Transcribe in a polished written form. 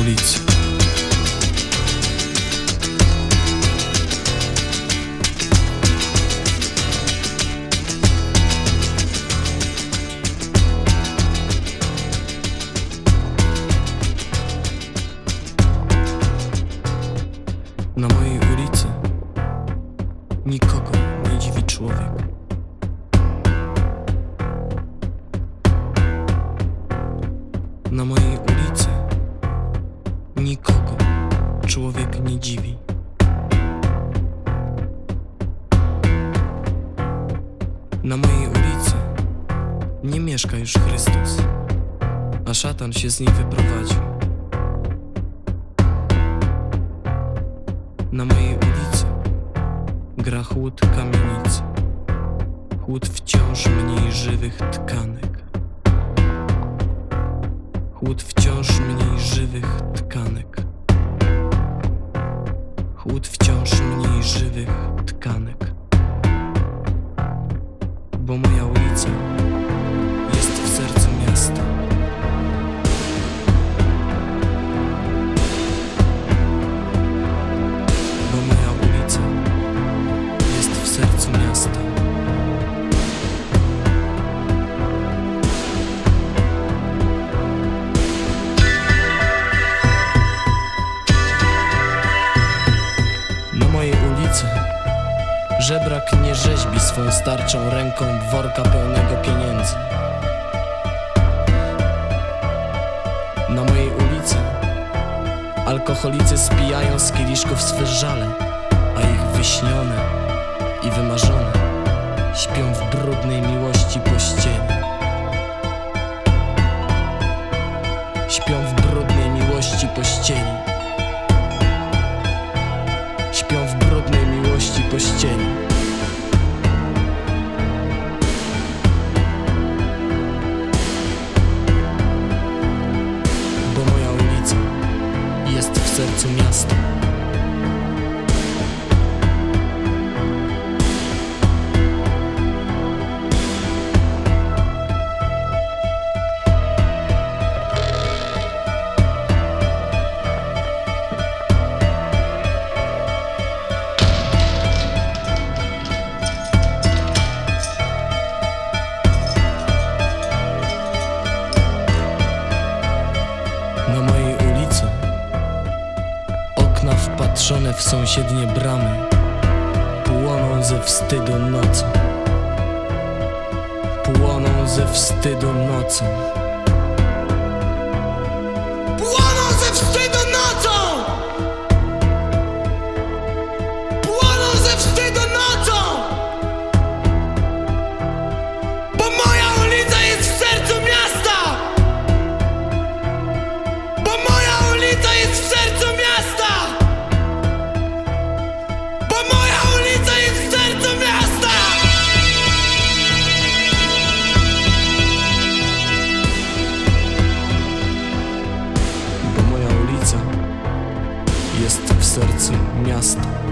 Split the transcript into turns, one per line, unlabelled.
ulicy. Na mojej ulicy nikogo nie dziwi człowiek. Na mojej ulicy nikogo człowiek nie dziwi. Na mojej ulicy nie mieszka już Chrystus, a szatan się z niej wyprowadził. Na mojej ulicy gra chłód kamienicy, chłód wciąż mniej żywych tkanek, chłód wciąż mniej żywych tkanek, chłód wciąż mniej żywych tkanek. Bo moja ulica jest w sercu miasta. Bo moja ulica jest w sercu miasta. Na mojej ulicy żebrak nie rzeźbi swą starczą ręką worka pełnego pieniędzy. Na mojej ulicy alkoholicy spijają z kieliszków swe żale, a ich wyśnione i wymarzone śpią w brudnej miłości pościeli. Śpią w brudnej miłości pościeli. Śpią w brudnej miłości pościeli. Bo moja ulica jest w sercu miasta. Na mojej ulicy okna wpatrzone w sąsiednie bramy płoną ze wstydu nocą. Płoną ze wstydu nocą. Płoną ze wstydu nocą! Płoną ze wstydu nocą! Bo moja ulica jest w sercu miasta! Bo moja ulica jest w sercu miasta! Bo moja ulica jest w sercu miasta! Bo moja ulica jest w sercu miasta.